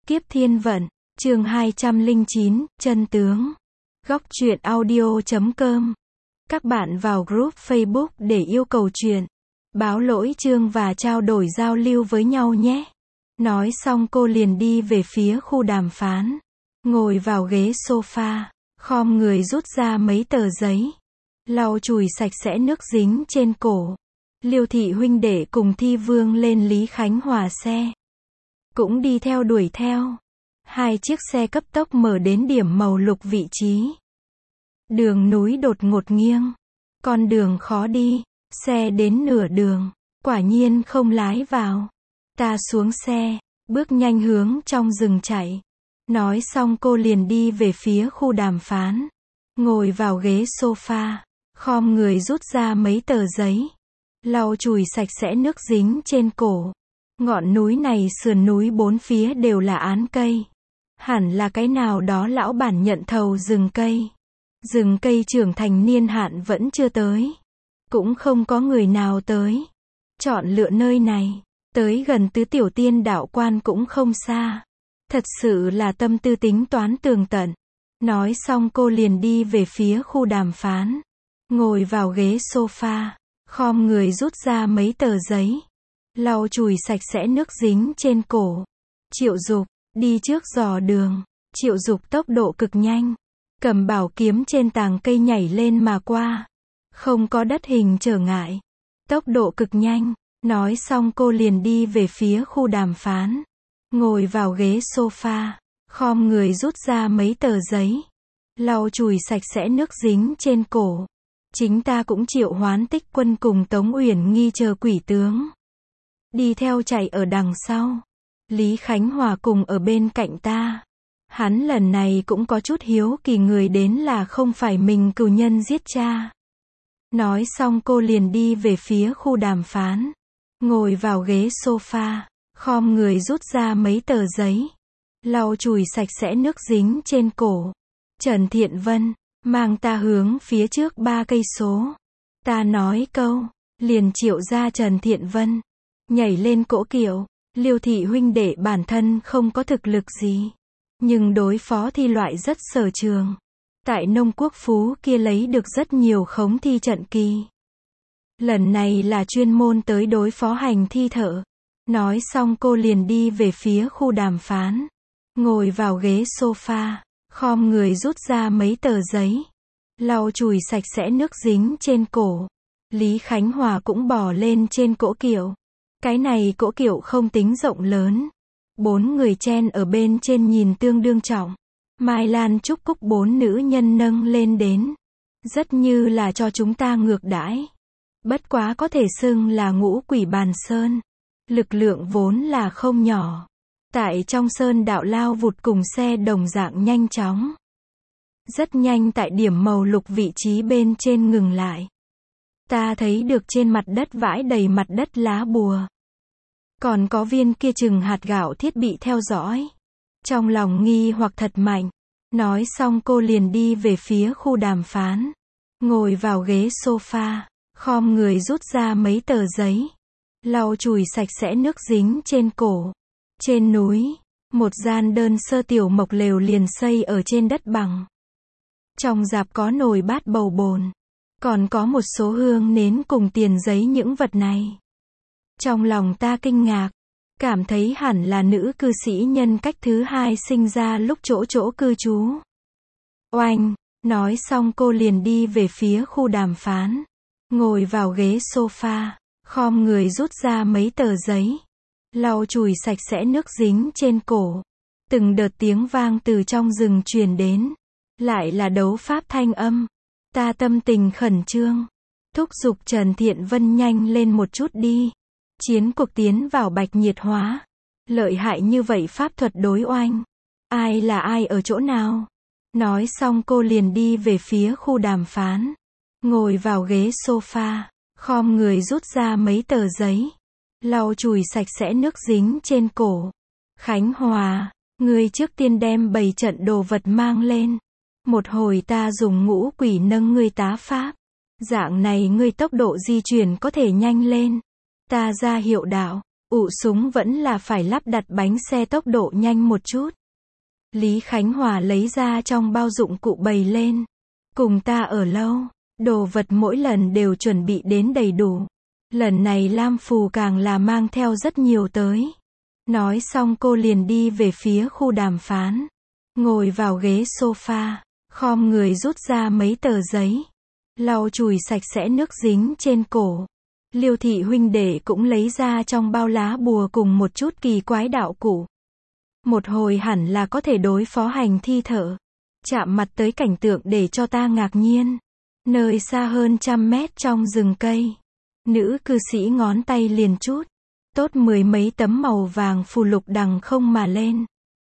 Kiếp Thiên Vận, chương 209, chân tướng. Góc truyện audio.com. Các bạn vào group Facebook để yêu cầu truyện, báo lỗi chương và trao đổi giao lưu với nhau nhé. Nói xong cô liền đi về phía khu đàm phán. Ngồi vào ghế sofa, khom người rút ra mấy tờ giấy. Lau chùi sạch sẽ nước dính trên cổ. Liêu thị huynh đệ cùng Thi Vương lên Lý Khánh Hòa xe. Cũng đi theo đuổi theo. Hai chiếc xe cấp tốc mở đến điểm màu lục vị trí. Đường núi đột ngột nghiêng. Con đường khó đi. Xe đến nửa đường. Quả nhiên không lái vào. Ta xuống xe, bước nhanh hướng trong rừng chạy. Nói xong cô liền đi về phía khu đàm phán. Ngồi vào ghế sofa, khom người rút ra mấy tờ giấy. Lau chùi sạch sẽ nước dính trên cổ. Ngọn núi này sườn núi bốn phía đều là án cây. Hẳn là cái nào đó lão bản nhận thầu rừng cây. Rừng cây trưởng thành niên hạn vẫn chưa tới. Cũng không có người nào tới. Chọn lựa nơi này. Tới gần Tứ Tiểu Tiên đạo quan cũng không xa. Thật sự là tâm tư tính toán tường tận. Nói xong cô liền đi về phía khu đàm phán. Ngồi vào ghế sofa, khom người rút ra mấy tờ giấy. Lau chùi sạch sẽ nước dính trên cổ. Triệu Dục, đi trước dò đường. Triệu Dục tốc độ cực nhanh. Cầm bảo kiếm trên tàng cây nhảy lên mà qua. Không có đất hình trở ngại. Tốc độ cực nhanh. Nói xong cô liền đi về phía khu đàm phán. Ngồi vào ghế sofa, khom người rút ra mấy tờ giấy. Lau chùi sạch sẽ nước dính trên cổ. Chính ta cũng triệu hoán Tích Quân cùng Tống Uyển Nghi chờ quỷ tướng. Đi theo chạy ở đằng sau. Lý Khánh Hòa cùng ở bên cạnh ta. Hắn lần này cũng có chút hiếu kỳ người đến là không phải mình cừu nhân giết cha. Nói xong cô liền đi về phía khu đàm phán. Ngồi vào ghế sofa, khom người rút ra mấy tờ giấy. Lau chùi sạch sẽ nước dính trên cổ. Trần Thiện Vân, mang ta hướng phía trước 3 cây số. Ta nói câu, liền triệu ra Trần Thiện Vân. Nhảy lên cỗ kiệu. Liêu thị huynh đệ bản thân không có thực lực gì. Nhưng đối phó thi loại rất sở trường. Tại Nông Quốc Phú kia lấy được rất nhiều khống thi trận kỳ. Lần này là chuyên môn tới đối phó hành thi thợ. Nói xong cô liền đi về phía khu đàm phán. Ngồi vào ghế sofa, khom người rút ra mấy tờ giấy. Lau chùi sạch sẽ nước dính trên cổ. Lý Khánh Hòa cũng bò lên trên cỗ kiệu. Cái này cỗ kiệu không tính rộng lớn. 4 người chen ở bên trên nhìn tương đương trọng. Mai Lan Trúc Cúc 4 nữ nhân nâng lên đến. Rất như là cho chúng ta ngược đãi. Bất quá có thể xưng là ngũ quỷ bàn sơn. Lực lượng vốn là không nhỏ. Tại trong sơn đạo lao vụt cùng xe đồng dạng nhanh chóng. Rất nhanh tại điểm màu lục vị trí bên trên ngừng lại. Ta thấy được trên mặt đất vãi đầy mặt đất lá bùa. Còn có viên kia chừng hạt gạo thiết bị theo dõi. Trong lòng nghi hoặc thật mạnh. Nói xong cô liền đi về phía khu đàm phán. Ngồi vào ghế sofa, khom người rút ra mấy tờ giấy. Lau chùi sạch sẽ nước dính trên cổ. Trên núi, một gian đơn sơ tiểu mộc lều liền xây ở trên đất bằng. Trong rạp có nồi bát bầu bồn. Còn có một số hương nến cùng tiền giấy những vật này. Trong lòng ta kinh ngạc. Cảm thấy hẳn là nữ cư sĩ nhân cách thứ hai sinh ra lúc chỗ cư trú. Oanh! Nói xong cô liền đi về phía khu đàm phán. Ngồi vào ghế sofa, khom người rút ra mấy tờ giấy. Lau chùi sạch sẽ nước dính trên cổ. Từng đợt tiếng vang từ trong rừng truyền đến. Lại là đấu pháp thanh âm. Ta tâm tình khẩn trương. Thúc giục Trần Thiện Vân nhanh lên một chút đi. Chiến cuộc tiến vào bạch nhiệt hóa. Lợi hại như vậy pháp thuật đối oanh. Ai là ai ở chỗ nào? Nói xong cô liền đi về phía khu đàm phán. Ngồi vào ghế sofa, khom người rút ra mấy tờ giấy. Lau chùi sạch sẽ nước dính trên cổ. Khánh Hòa, ngươi trước tiên đem 7 trận đồ vật mang lên. Một hồi ta dùng ngũ quỷ nâng ngươi tá pháp. Dạng này ngươi tốc độ di chuyển có thể nhanh lên. Ta ra hiệu đạo. ụ súng vẫn là phải lắp đặt bánh xe tốc độ nhanh một chút. Lý Khánh Hòa lấy ra trong bao dụng cụ bày lên. Cùng ta ở lâu, đồ vật mỗi lần đều chuẩn bị đến đầy đủ. Lần này Lam Phù càng là mang theo rất nhiều tới. Nói xong cô liền đi về phía khu đàm phán. Ngồi vào ghế sofa, khom người rút ra mấy tờ giấy. Lau chùi sạch sẽ nước dính trên cổ. Liêu thị huynh đệ cũng lấy ra trong bao lá bùa cùng một chút kỳ quái đạo cụ. Một hồi hẳn là có thể đối phó hành thi thợ. Chạm mặt tới cảnh tượng để cho ta ngạc nhiên. Nơi xa hơn 100 mét trong rừng cây. Nữ cư sĩ ngón tay liền chút. Tốt 10 mấy tấm màu vàng phù lục đằng không mà lên.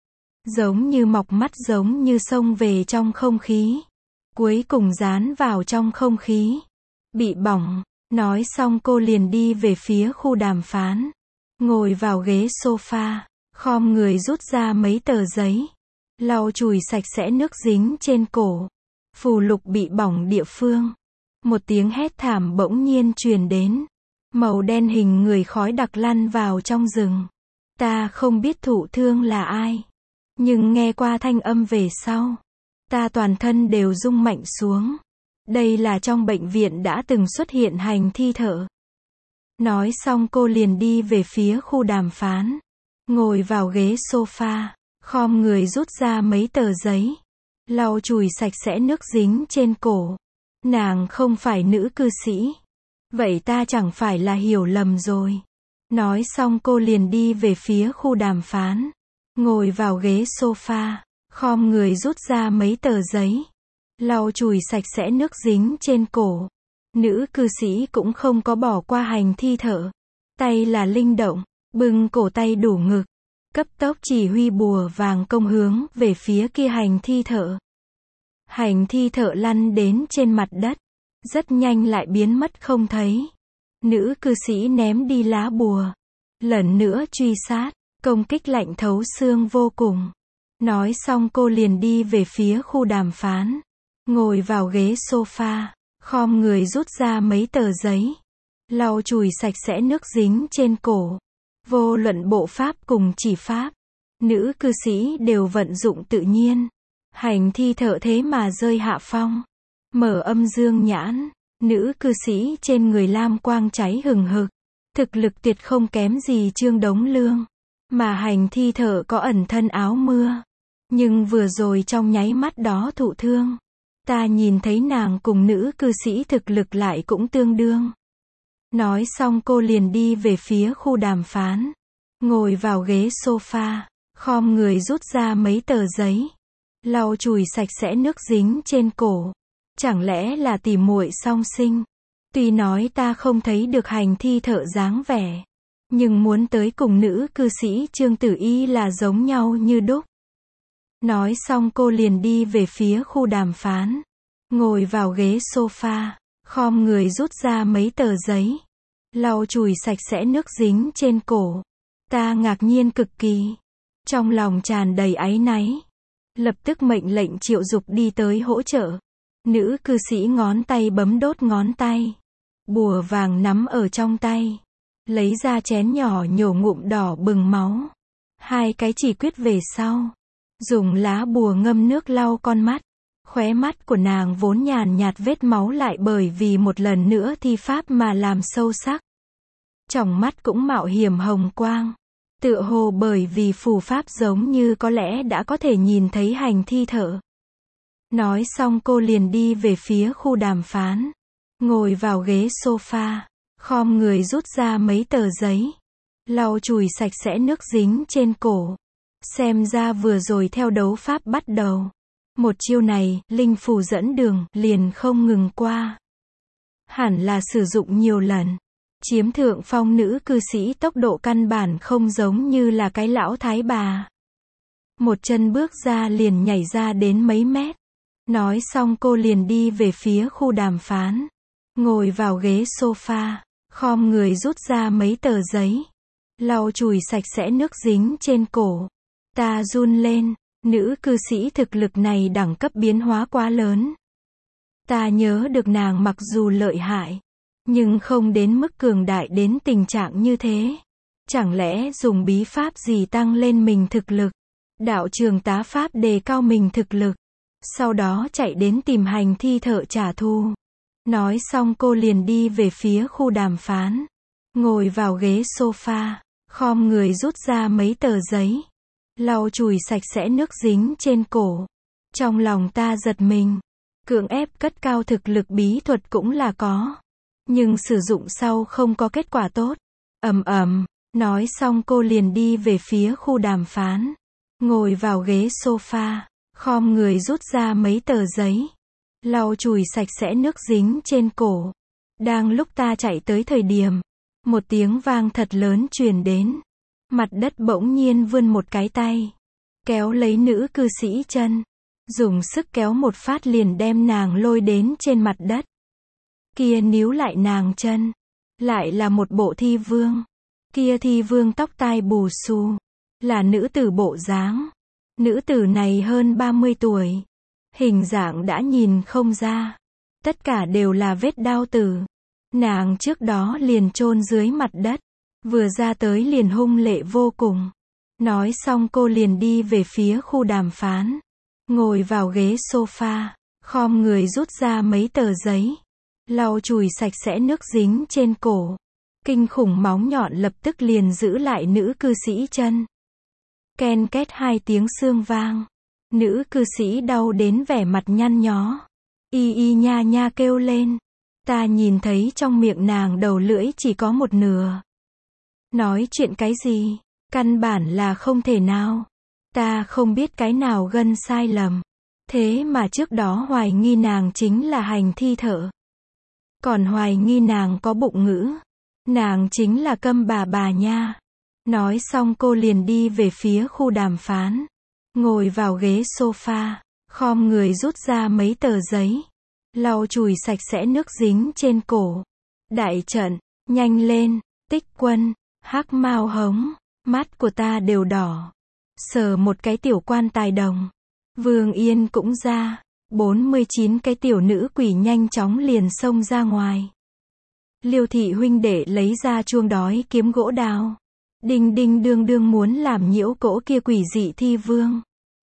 Giống như mọc mắt, giống như xông về trong không khí. Cuối cùng dán vào trong không khí. Bị bỏng. Nói xong cô liền đi về phía khu đàm phán. Ngồi vào ghế sofa, khom người rút ra mấy tờ giấy. Lau chùi sạch sẽ nước dính trên cổ. Phù lục bị bỏng địa phương. Một tiếng hét thảm bỗng nhiên truyền đến. Màu đen hình người khói đặc lăn vào trong rừng. Ta không biết thụ thương là ai. Nhưng nghe qua thanh âm về sau. Ta toàn thân đều rung mạnh xuống. Đây là trong bệnh viện đã từng xuất hiện hành thi thợ. Nói xong cô liền đi về phía khu đàm phán. Ngồi vào ghế sofa, khom người rút ra mấy tờ giấy. Lau chùi sạch sẽ nước dính trên cổ. Nàng không phải nữ cư sĩ. Vậy ta chẳng phải là hiểu lầm rồi. Nói xong cô liền đi về phía khu đàm phán. Ngồi vào ghế sofa, khom người rút ra mấy tờ giấy. Lau chùi sạch sẽ nước dính trên cổ. Nữ cư sĩ cũng không có bỏ qua hành thi thợ. Tay là linh động, bưng cổ tay đủ ngực. Cấp tốc chỉ huy bùa vàng công hướng về phía kia hành thi thợ. Hành thi thợ lăn đến trên mặt đất. Rất nhanh lại biến mất không thấy. Nữ cư sĩ ném đi lá bùa. Lần nữa truy sát, công kích lạnh thấu xương vô cùng. Nói xong cô liền đi về phía khu đàm phán. Ngồi vào ghế sofa, khom người rút ra mấy tờ giấy. Lau chùi sạch sẽ nước dính trên cổ. Vô luận bộ pháp cùng chỉ pháp. Nữ cư sĩ đều vận dụng tự nhiên. Hành thi thợ thế mà rơi hạ phong. Mở âm dương nhãn. Nữ cư sĩ trên người lam quang cháy hừng hực. Thực lực tuyệt không kém gì Trương Đống Lương. Mà hành thi thợ có ẩn thân áo mưa. Nhưng vừa rồi trong nháy mắt đó thụ thương. Ta nhìn thấy nàng cùng nữ cư sĩ thực lực lại cũng tương đương. Nói xong cô liền đi về phía khu đàm phán. Ngồi vào ghế sofa, khom người rút ra mấy tờ giấy. Lau chùi sạch sẽ nước dính trên cổ. Chẳng lẽ là tỉ muội song sinh? Tuy nói ta không thấy được hành thi thợ dáng vẻ. Nhưng muốn tới cùng nữ cư sĩ Trương Tử Y là giống nhau như đúc. Nói xong cô liền đi về phía khu đàm phán. Ngồi vào ghế sofa, khom người rút ra mấy tờ giấy. Lau chùi sạch sẽ nước dính trên cổ. Ta ngạc nhiên cực kỳ. Trong lòng tràn đầy áy náy. Lập tức mệnh lệnh Triệu Dục đi tới hỗ trợ. Nữ cư sĩ ngón tay bấm đốt ngón tay. Bùa vàng nắm ở trong tay. Lấy ra chén nhỏ nhổ ngụm đỏ bừng máu. Hai cái chỉ quyết về sau. Dùng lá bùa ngâm nước lau con mắt. Khóe mắt của nàng vốn nhàn nhạt vết máu lại bởi vì một lần nữa thi pháp mà làm sâu sắc. Tròng mắt cũng mạo hiểm hồng quang. Tựa hồ bởi vì phù pháp giống như có lẽ đã có thể nhìn thấy hành thi thợ. Nói xong cô liền đi về phía khu đàm phán. Ngồi vào ghế sofa, khom người rút ra mấy tờ giấy. Lau chùi sạch sẽ nước dính trên cổ. Xem ra vừa rồi theo đấu pháp bắt đầu. Một chiêu này, linh phù dẫn đường, liền không ngừng qua. Hẳn là sử dụng nhiều lần. Chiếm thượng phong nữ cư sĩ tốc độ căn bản không giống như là cái lão thái bà. Một chân bước ra liền nhảy ra đến mấy mét. Nói xong cô liền đi về phía khu đàm phán. Ngồi vào ghế sofa, khom người rút ra mấy tờ giấy. Lau chùi sạch sẽ nước dính trên cổ. Ta run lên, nữ cư sĩ thực lực này đẳng cấp biến hóa quá lớn. Ta nhớ được nàng mặc dù lợi hại, nhưng không đến mức cường đại đến tình trạng như thế. Chẳng lẽ dùng bí pháp gì tăng lên mình thực lực? Đạo trường tá pháp đề cao mình thực lực. Sau đó chạy đến tìm hành thi thợ trả thù. Nói xong cô liền đi về phía khu đàm phán. Ngồi vào ghế sofa, khom người rút ra mấy tờ giấy. Lau chùi sạch sẽ nước dính trên cổ. Trong lòng ta giật mình. Cưỡng ép cất cao thực lực bí thuật cũng là có. Nhưng sử dụng sau không có kết quả tốt. Nói xong cô liền đi về phía khu đàm phán. Ngồi vào ghế sofa, khom người rút ra mấy tờ giấy. Lau chùi sạch sẽ nước dính trên cổ. Đang lúc ta chạy tới thời điểm, một tiếng vang thật lớn truyền đến. Mặt đất bỗng nhiên vươn một cái tay. Kéo lấy nữ cư sĩ chân. Dùng sức kéo một phát liền đem nàng lôi đến trên mặt đất. Kia níu lại nàng chân. Lại là một bộ thi vương. Kia thi vương tóc tai bù xù. Là nữ tử bộ dáng. Nữ tử này hơn 30 tuổi. Hình dạng đã nhìn không ra. Tất cả đều là vết đao tử. Nàng trước đó liền chôn dưới mặt đất. Vừa ra tới liền hung lệ vô cùng. Nói xong cô liền đi về phía khu đàm phán. Ngồi vào ghế sofa, khom người rút ra mấy tờ giấy. Lau chùi sạch sẽ nước dính trên cổ. Kinh khủng móng nhọn lập tức liền giữ lại nữ cư sĩ chân. Ken két hai tiếng xương vang. Nữ cư sĩ đau đến vẻ mặt nhăn nhó. Y y nha nha kêu lên. Ta nhìn thấy trong miệng nàng đầu lưỡi chỉ có một nửa. Nói chuyện cái gì? Căn bản là không thể nào. Ta không biết cái nào gân sai lầm. Thế mà trước đó hoài nghi nàng chính là hành thi thợ. Còn hoài nghi nàng có bụng ngữ. Nàng chính là câm bà nha. Nói xong cô liền đi về phía khu đàm phán. Ngồi vào ghế sofa, khom người rút ra mấy tờ giấy. Lau chùi sạch sẽ nước dính trên cổ. Đại trận, nhanh lên, Tích Quân, Hắc Mao Hống, mắt của ta đều đỏ. Sờ một cái tiểu quan tài đồng. Vương Yên cũng ra. 49 cái tiểu nữ quỷ nhanh chóng liền xông ra ngoài. Liêu thị huynh đệ lấy ra chuông đói kiếm gỗ đào. Đinh đinh đương đương muốn làm nhiễu cỗ kia quỷ dị thi vương.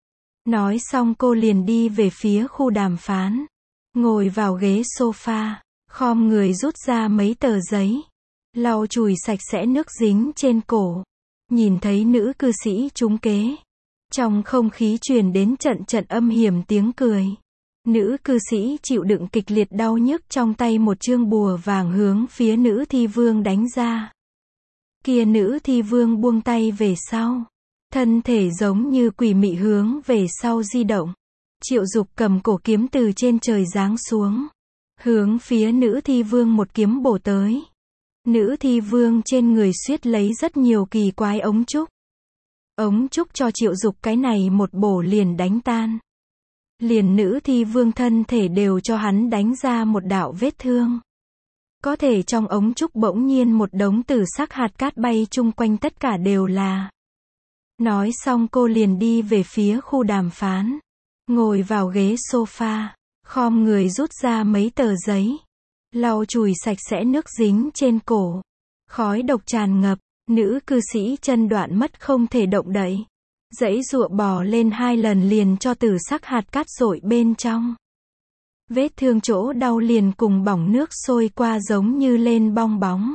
Nói xong cô liền đi về phía khu đàm phán. Ngồi vào ghế sofa, khom người rút ra mấy tờ giấy. Lau chùi sạch sẽ nước dính trên cổ. Nhìn thấy nữ cư sĩ trúng kế. Trong không khí truyền đến trận trận âm hiểm tiếng cười. Nữ cư sĩ chịu đựng kịch liệt đau nhức trong tay một chương bùa vàng hướng phía nữ thi vương đánh ra. Kia nữ thi vương buông tay về sau. Thân thể giống như quỷ mị hướng về sau di động. Triệu Dục cầm cổ kiếm từ trên trời giáng xuống. Hướng phía nữ thi vương một kiếm bổ tới. Nữ thi vương trên người xuýt lấy rất nhiều kỳ quái ống trúc. Ống trúc cho Triệu Dục cái này một bổ liền đánh tan. Liền nữ thi vương thân thể đều cho hắn đánh ra một đạo vết thương. Có thể trong ống trúc bỗng nhiên một đống tử sắc hạt cát bay chung quanh tất cả đều là. Nói xong cô liền đi về phía khu đàm phán. Ngồi vào ghế sofa, khom người rút ra mấy tờ giấy. Lau chùi sạch sẽ nước dính trên cổ. Khói độc tràn ngập, nữ cư sĩ chân đoạn mất không thể động đậy. Giãy giụa bò lên 2 lần liền cho tử sắc hạt cát rội bên trong. Vết thương chỗ đau liền cùng bỏng nước sôi qua giống như lên bong bóng.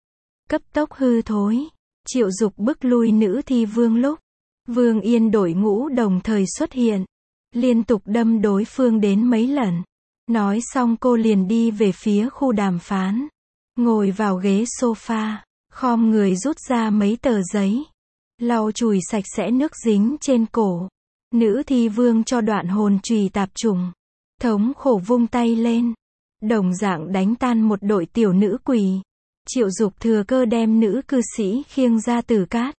Cấp tốc hư thối. Triệu Dục bức lui nữ thi vương lúc. Vương Yên đội ngũ đồng thời xuất hiện. Liên tục đâm đối phương đến mấy lần. Nói xong cô liền đi về phía khu đàm phán. Ngồi vào ghế sofa, khom người rút ra mấy tờ giấy. Lau chùi sạch sẽ nước dính trên cổ. Nữ thi vương cho đoạn hồn chùy tạp trùng. Thống khổ vung tay lên. Đồng dạng đánh tan một đội tiểu nữ quỷ. Triệu Dục thừa cơ đem nữ cư sĩ khiêng ra từ cát.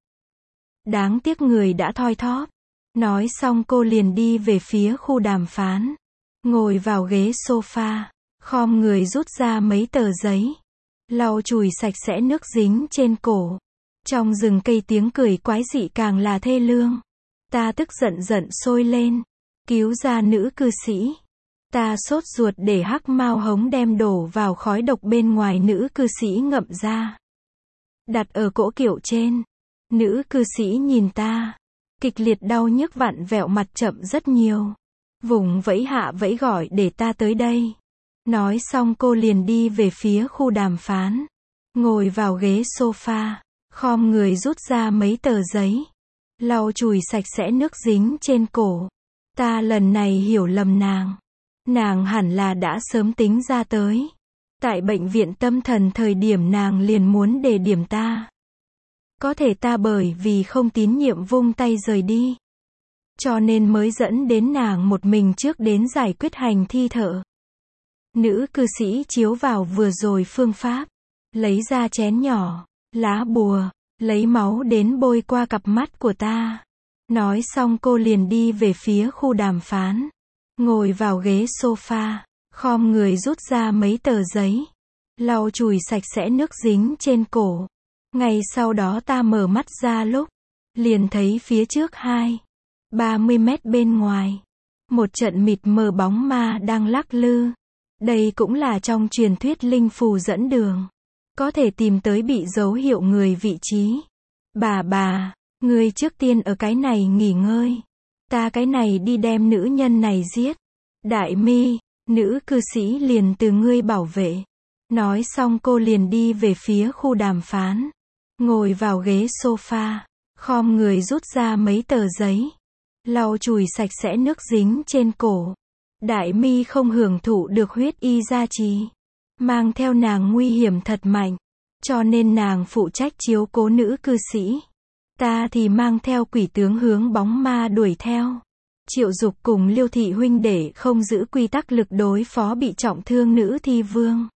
Đáng tiếc người đã thoi thóp. Nói xong cô liền đi về phía khu đàm phán. Ngồi vào ghế sofa, khom người rút ra mấy tờ giấy. Lau chùi sạch sẽ nước dính trên cổ. Trong rừng cây tiếng cười quái dị càng là thê lương. Ta tức giận sôi lên. Cứu ra nữ cư sĩ. Ta sốt ruột để Hắc Mao Hống đem đổ vào khói độc bên ngoài nữ cư sĩ ngậm ra. đặt ở cỗ kiệu trên. Nữ cư sĩ nhìn ta, kịch liệt đau nhức vặn vẹo mặt chậm rất nhiều. Vùng vẫy hạ vẫy gọi để ta tới đây. Nói xong cô liền đi về phía khu đàm phán. Ngồi vào ghế sofa, khom người rút ra mấy tờ giấy. Lau chùi sạch sẽ nước dính trên cổ. Ta lần này hiểu lầm nàng. Nàng hẳn là đã sớm tính ra tới. Tại bệnh viện tâm thần thời điểm nàng liền muốn đề điểm ta. Có thể ta bởi vì không tín nhiệm vung tay rời đi. Cho nên mới dẫn đến nàng một mình trước đến giải quyết hành thi thợ. Nữ cư sĩ chiếu vào vừa rồi phương pháp. Lấy ra chén nhỏ, lá bùa, lấy máu đến bôi qua cặp mắt của ta. Nói xong cô liền đi về phía khu đàm phán. Ngồi vào ghế sofa, khom người rút ra mấy tờ giấy. Lau chùi sạch sẽ nước dính trên cổ. Ngay sau đó ta mở mắt ra lúc, liền thấy phía trước 30 mét bên ngoài. Một trận mịt mờ bóng ma đang lắc lư. Đây cũng là trong truyền thuyết linh phù dẫn đường. Có thể tìm tới bị dấu hiệu người vị trí. Bà, ngươi trước tiên ở cái này nghỉ ngơi. Ta cái này đi đem nữ nhân này giết. Đại mi, nữ cư sĩ liền từ ngươi bảo vệ. Nói xong cô liền đi về phía khu đàm phán. Ngồi vào ghế sofa, khom người rút ra mấy tờ giấy. Lau chùi sạch sẽ nước dính trên cổ. Đại mi không hưởng thụ được huyết y gia trì. Mang theo nàng nguy hiểm thật mạnh. Cho nên nàng phụ trách chiếu cố nữ cư sĩ. Ta thì mang theo quỷ tướng hướng bóng ma đuổi theo. Triệu Dục cùng Liêu thị huynh đệ không giữ quy tắc lực đối phó bị trọng thương nữ thi vương.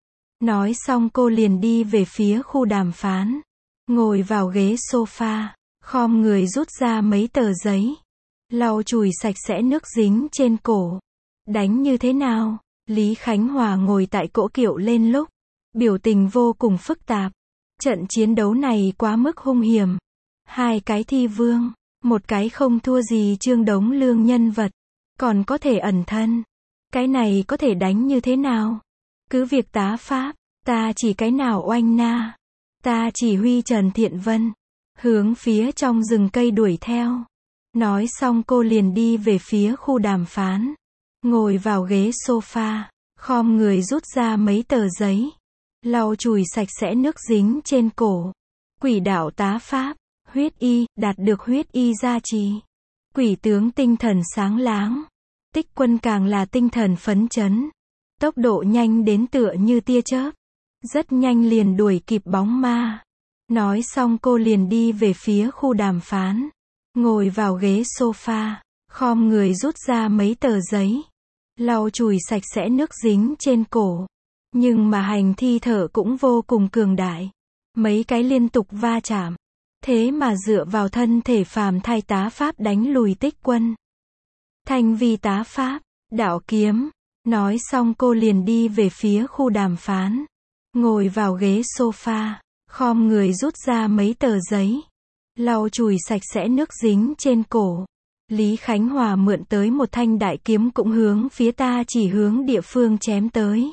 Nói xong cô liền đi về phía khu đàm phán. Ngồi vào ghế sofa, khom người rút ra mấy tờ giấy. Lau chùi sạch sẽ nước dính trên cổ. Đánh như thế nào? Lý Khánh Hòa ngồi tại cỗ kiệu lên lúc. Biểu tình vô cùng phức tạp. Trận chiến đấu này quá mức hung hiểm. Hai cái thi vương, một cái không thua gì Trương Đống Lương nhân vật. Còn có thể ẩn thân. Cái này có thể đánh như thế nào? Cứ việc tá pháp, ta chỉ cái nào oanh na. Ta chỉ huy Trần Thiện Vân. Hướng phía trong rừng cây đuổi theo. Nói xong cô liền đi về phía khu đàm phán. Ngồi vào ghế sofa, khom người rút ra mấy tờ giấy. Lau chùi sạch sẽ nước dính trên cổ. Quỷ đạo tá pháp, huyết y, đạt được huyết y gia trì. Quỷ tướng tinh thần sáng láng. Tích Quân càng là tinh thần phấn chấn. Tốc độ nhanh đến tựa như tia chớp. Rất nhanh liền đuổi kịp bóng ma. Nói xong cô liền đi về phía khu đàm phán. Ngồi vào ghế sofa, khom người rút ra mấy tờ giấy. Lau chùi sạch sẽ nước dính trên cổ. Nhưng mà hành thi thở cũng vô cùng cường đại. Mấy cái liên tục va chạm. Thế mà dựa vào thân thể phàm thai tá pháp đánh lùi Tích Quân. Thanh vi tá pháp, đạo kiếm. Nói xong cô liền đi về phía khu đàm phán. Ngồi vào ghế sofa, khom người rút ra mấy tờ giấy. Lau chùi sạch sẽ nước dính trên cổ. Lý Khánh Hòa mượn tới một thanh đại kiếm cũng hướng phía ta chỉ hướng địa phương chém tới.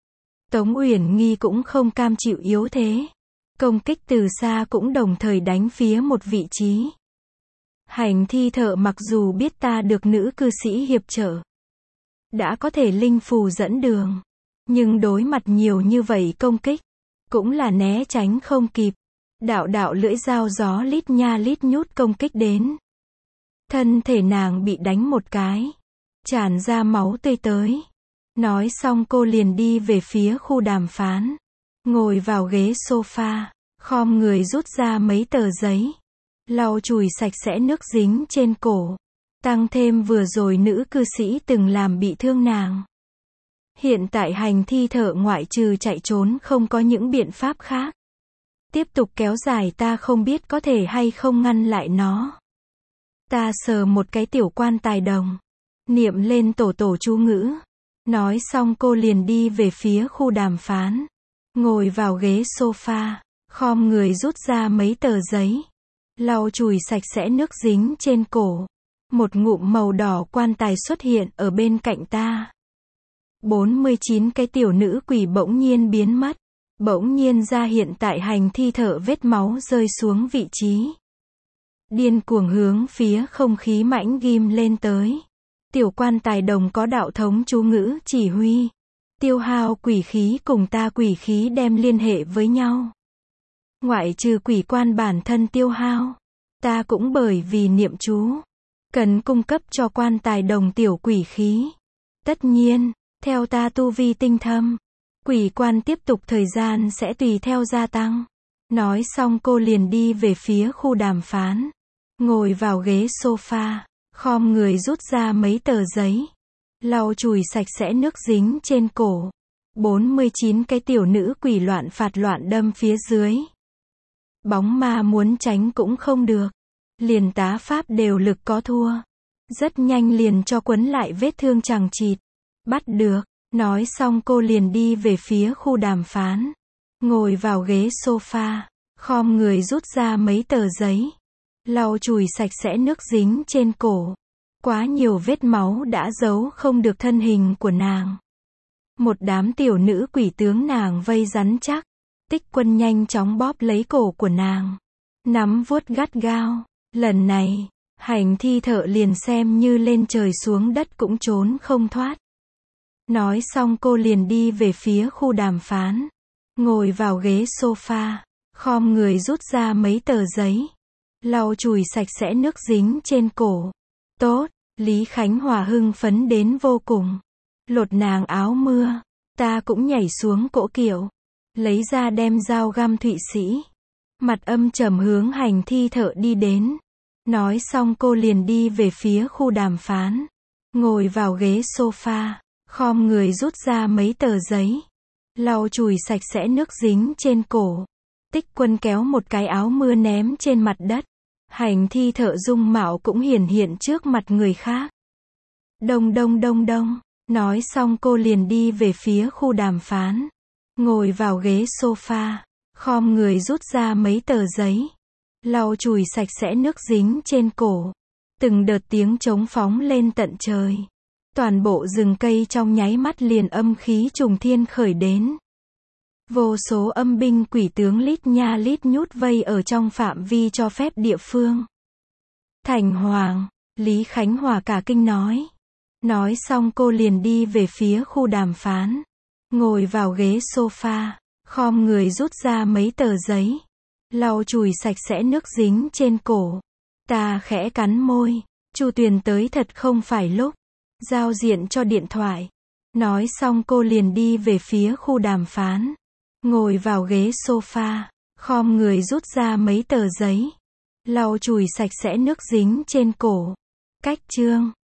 Tống Uyển Nghi cũng không cam chịu yếu thế. Công kích từ xa cũng đồng thời đánh phía một vị trí. Hành thi thợ mặc dù biết ta được nữ cư sĩ hiệp trợ. Đã có thể linh phù dẫn đường. Nhưng đối mặt nhiều như vậy công kích. Cũng là né tránh không kịp. Đạo lưỡi dao gió lít nha lít nhút công kích đến. Thân thể nàng bị đánh một cái. Tràn ra máu tươi tới. Nói xong cô liền đi về phía khu đàm phán. Ngồi vào ghế sofa, khom người rút ra mấy tờ giấy. Lau chùi sạch sẽ nước dính trên cổ. Tăng thêm vừa rồi nữ cư sĩ từng làm bị thương nàng. Hiện tại hành thi thợ ngoại trừ chạy trốn không có những biện pháp khác. Tiếp tục kéo dài ta không biết có thể hay không ngăn lại nó. Ta sờ một cái tiểu quan tài đồng. Niệm lên tổ chú ngữ. Nói xong cô liền đi về phía khu đàm phán. Ngồi vào ghế sofa, khom người rút ra mấy tờ giấy. Lau chùi sạch sẽ nước dính trên cổ. Một ngụm màu đỏ quan tài xuất hiện ở bên cạnh ta. 49 cái tiểu nữ quỷ bỗng nhiên biến mất. Bỗng nhiên ra hiện tại hành thi thợ vết máu rơi xuống vị trí. Điên cuồng hướng phía không khí mãnh ghim lên tới. Tiểu quan tài đồng có đạo thống chú ngữ chỉ huy. Tiêu hao quỷ khí cùng ta quỷ khí đem liên hệ với nhau. Ngoại trừ quỷ quan bản thân tiêu hao. Ta cũng bởi vì niệm chú. Cần cung cấp cho quan tài đồng tiểu quỷ khí. Tất nhiên, theo ta tu vi tinh thâm. Quỷ quan tiếp tục thời gian sẽ tùy theo gia tăng. Nói xong cô liền đi về phía khu đàm phán. Ngồi vào ghế sofa. Khom người rút ra mấy tờ giấy. Lau chùi sạch sẽ nước dính trên cổ. 49 cái tiểu nữ quỷ loạn phạt loạn đâm phía dưới. Bóng ma muốn tránh cũng không được. Liền tá pháp đều lực có thua. Rất nhanh liền cho quấn lại vết thương chằng chịt. Bắt được. Nói xong cô liền đi về phía khu đàm phán. Ngồi vào ghế sofa. Khom người rút ra mấy tờ giấy. Lau chùi sạch sẽ nước dính trên cổ. Quá nhiều vết máu đã giấu không được thân hình của nàng. Một đám tiểu nữ quỷ tướng nàng vây rắn chắc. Tích Quân nhanh chóng bóp lấy cổ của nàng. Nắm vuốt gắt gao. Lần này, hành thi thợ liền xem như lên trời xuống đất cũng trốn không thoát. Nói xong cô liền đi về phía khu đàm phán. Ngồi vào ghế sofa. Khom người rút ra mấy tờ giấy. Lau chùi sạch sẽ nước dính trên cổ. Tốt, Lý Khánh Hòa hưng phấn đến vô cùng. Lột nàng áo mưa. Ta cũng nhảy xuống cỗ kiệu. Lấy ra đem dao găm Thụy Sĩ. Mặt âm trầm hướng hành thi thợ đi đến. Nói xong cô liền đi về phía khu đàm phán. Ngồi vào ghế sofa. Khom người rút ra mấy tờ giấy. Lau chùi sạch sẽ nước dính trên cổ. Tích Quân kéo một cái áo mưa ném trên mặt đất. Hành thi thợ dung mạo cũng hiển hiện trước mặt người khác. Đông đông đông đông. Nói xong cô liền đi về phía khu đàm phán. Ngồi vào ghế sofa. Khom người rút ra mấy tờ giấy. Lau chùi sạch sẽ nước dính trên cổ. Từng đợt tiếng trống phóng lên tận trời. Toàn bộ rừng cây trong nháy mắt liền âm khí trùng thiên khởi đến. Vô số âm binh quỷ tướng lít nha lít nhút vây ở trong phạm vi cho phép địa phương. Thành Hoàng, Lý Khánh Hòa cả kinh nói. Nói xong cô liền đi về phía khu đàm phán. Ngồi vào ghế sofa. Khom người rút ra mấy tờ giấy. Lau chùi sạch sẽ nước dính trên cổ. Ta khẽ cắn môi. Chu Tuyền tới thật không phải lúc. Giao diện cho điện thoại. Nói xong cô liền đi về phía khu đàm phán. Ngồi vào ghế sofa. Khom người rút ra mấy tờ giấy. Lau chùi sạch sẽ nước dính trên cổ. Cách chương